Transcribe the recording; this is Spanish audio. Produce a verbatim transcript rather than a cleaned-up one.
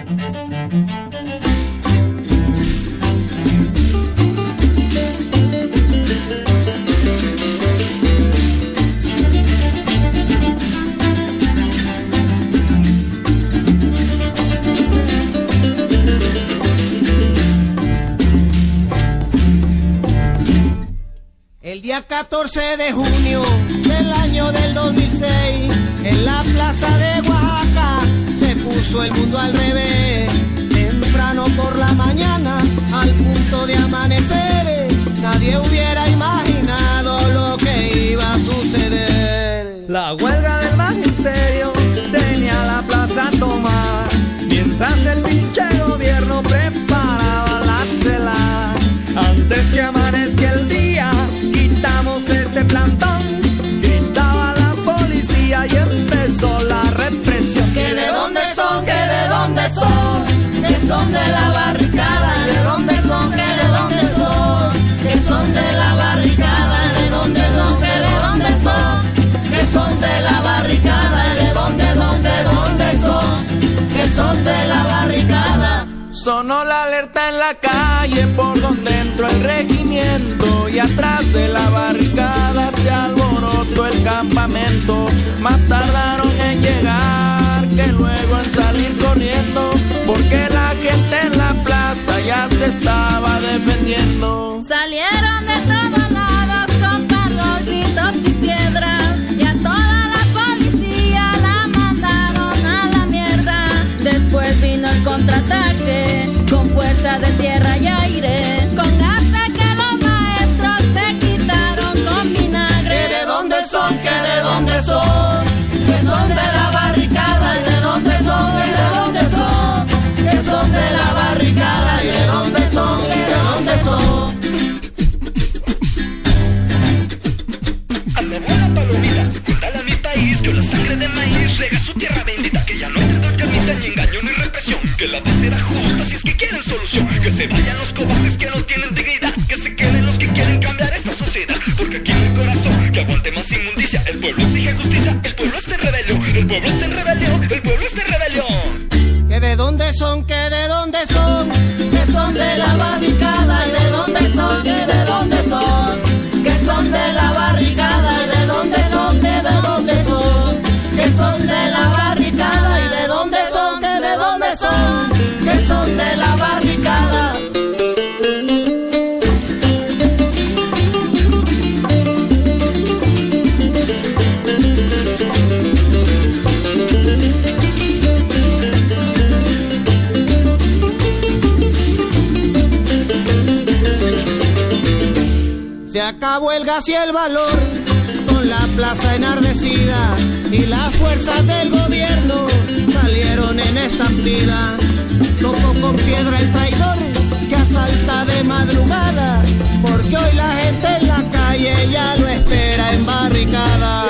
El día catorce de junio del año del dos mil seis, en la plaza de Oaxaca, se puso el mundo al revés. Temprano por la mañana, al punto de amanecer, nadie hubiera imaginado lo que iba a suceder. La huelga del magisterio tenía la plaza tomada, mientras el pinche gobierno preparaba la celada. Antes que amanezca el día, quitamos este plantón, gritaba la policía y empezó la represión. ¿Que de dónde son? ¿Que de dónde son? Que son de la barricada. ¿De dónde son? ¿Que de dónde son? Que son de la barricada. ¿De dónde son? ¿Que de dónde son? Que son de la barricada. ¿De dónde, dónde, dónde son? Que son de la barricada. Sonó la alerta en la calle por donde entró el regimiento, y atrás de la barricada se alborotó el campamento. Más tardaron en llegar que luego en salir corriendo, porque la gente en la plaza ya se estaba defendiendo. Salieron de todos lados con palos, gritos y piedras, y a toda la policía la mandaron a la mierda. Después vino el contraataque con fuerza de tierra y aire, con gases que los maestros se quitaron con vinagre. ¿Que de dónde son? ¿Que de dónde son? Que son de la barricada. ¿Y de dónde son? ¿Que de dónde son? Que son de la barricada. ¿Y de dónde son? ¿Que de dónde son? Andaba la palomita, cuéntale a mi país que la sangre de maíz rega su tierra bendita, que ya no te doy carnita, ni engaño ni represión, que la de será justa si es que quieren solución, que se vayan los cobardes que no tienen dignidad, que se queden los que quieren cambiar esta sociedad, porque aquí no hay corazón que aguante más inmundicia. El pueblo exige justicia, el pueblo está en rebelión, el pueblo está en rebelión, el pueblo está en rebelión. ¿Que de dónde son? ¿Que de dónde son? Que son de la barricada. ¿Y de dónde son? ¿Que de dónde son? Que son de la barricada. ¿Y de dónde son? ¿Que de dónde son? Que son de la barricada. ¿Y de dónde son? ¿Que de dónde son? Que son de la barricada. Se acabó el gas y el valor, con la plaza enardecida, y las fuerzas del gobierno salieron en estampida. Tocó con piedra el traidor que asalta de madrugada, porque hoy la gente en la calle ya lo espera en barricada.